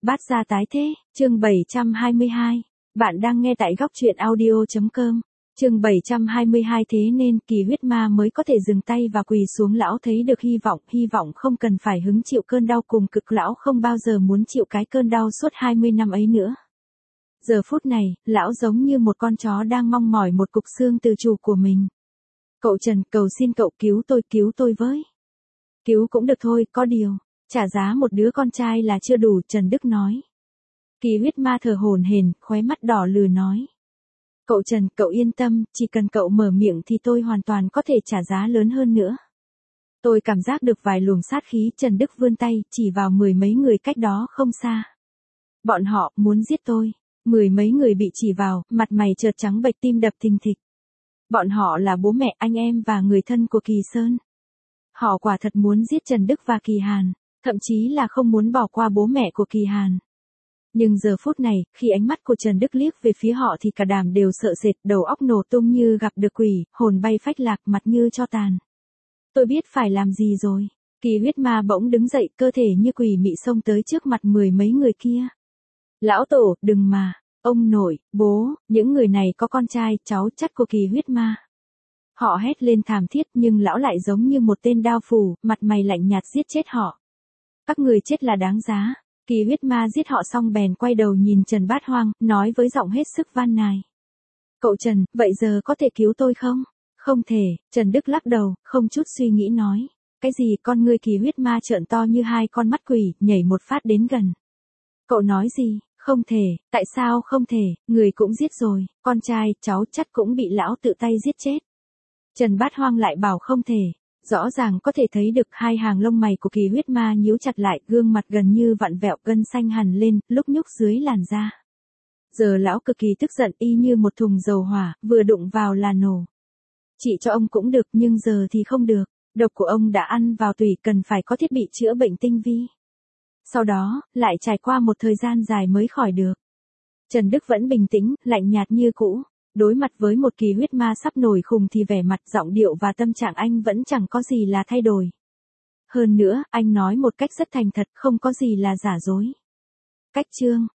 Bát gia tái thế, chương 722. Bạn đang nghe tại góc truyện audio.com. Chương 722 thế nên kỳ huyết ma mới có thể dừng tay và quỳ xuống. Lão thấy được hy vọng không cần phải hứng chịu cơn đau cùng cực. Lão không bao giờ muốn chịu cái cơn đau suốt 20 năm ấy nữa. Giờ phút này, lão giống như một con chó đang mong mỏi một cục xương từ chủ của mình. Cậu Trần, cầu xin cậu cứu tôi với. Cứu cũng được thôi, có điều, trả giá một đứa con trai là chưa đủ, Trần Đức nói. Kỳ huyết ma thở hổn hển, khóe mắt đỏ lừ nói. Cậu Trần, cậu yên tâm, chỉ cần cậu mở miệng thì tôi hoàn toàn có thể trả giá lớn hơn nữa. Tôi cảm giác được vài luồng sát khí. Trần Đức vươn tay, chỉ vào 10 mấy người cách đó không xa. Bọn họ muốn giết tôi. 10 mấy người bị chỉ vào, mặt mày chợt trắng bệch, tim đập thình thịch. Bọn họ là bố mẹ, anh em và người thân của Kỳ Sơn. Họ quả thật muốn giết Trần Đức và Kỳ Hàn, thậm chí là không muốn bỏ qua bố mẹ của Kỳ Hàn. Nhưng giờ phút này, khi ánh mắt của Trần Đức liếc về phía họ thì cả đám đều sợ sệt, đầu óc nổ tung như gặp được quỷ, hồn bay phách lạc, mặt như tro tàn. Tôi biết phải làm gì rồi. Kỳ huyết ma bỗng đứng dậy, cơ thể như quỷ mị xông tới trước mặt 10 mấy người kia. Lão tổ, đừng mà, ông nội, bố, những người này có con trai, cháu chắt của Kỳ huyết ma. Họ hét lên thảm thiết nhưng lão lại giống như một tên đao phủ, mặt mày lạnh nhạt giết chết họ. Các người chết là đáng giá. Kỳ huyết ma giết họ xong bèn quay đầu nhìn Trần Bát Hoang, nói với giọng hết sức van nài. Cậu Trần, vậy giờ có thể cứu tôi không? Không thể, Trần Đức lắc đầu, không chút suy nghĩ nói. Cái gì? Con ngươi kỳ huyết ma trợn to như hai con mắt quỷ, nhảy một phát đến gần. Cậu nói gì? Không thể, tại sao không thể, người cũng giết rồi, con trai, cháu chắt cũng bị lão tự tay giết chết. Trần Bát Hoang lại bảo không thể. Rõ ràng có thể thấy được hai hàng lông mày của kỳ huyết ma nhíu chặt lại, gương mặt gần như vặn vẹo, gân xanh hằn lên, lúc nhúc dưới làn da. Giờ lão cực kỳ tức giận, y như một thùng dầu hỏa, vừa đụng vào là nổ. Trị cho ông cũng được, nhưng giờ thì không được. Độc của ông đã ăn vào tủy, cần phải có thiết bị chữa bệnh tinh vi. Sau đó, lại trải qua một thời gian dài mới khỏi được. Trần Đức vẫn bình tĩnh, lạnh nhạt như cũ. Đối mặt với một kỳ huyết ma sắp nổi khùng thì vẻ mặt, giọng điệu và tâm trạng anh vẫn chẳng có gì là thay đổi. Hơn nữa, anh nói một cách rất thành thật, không có gì là giả dối. Cách chương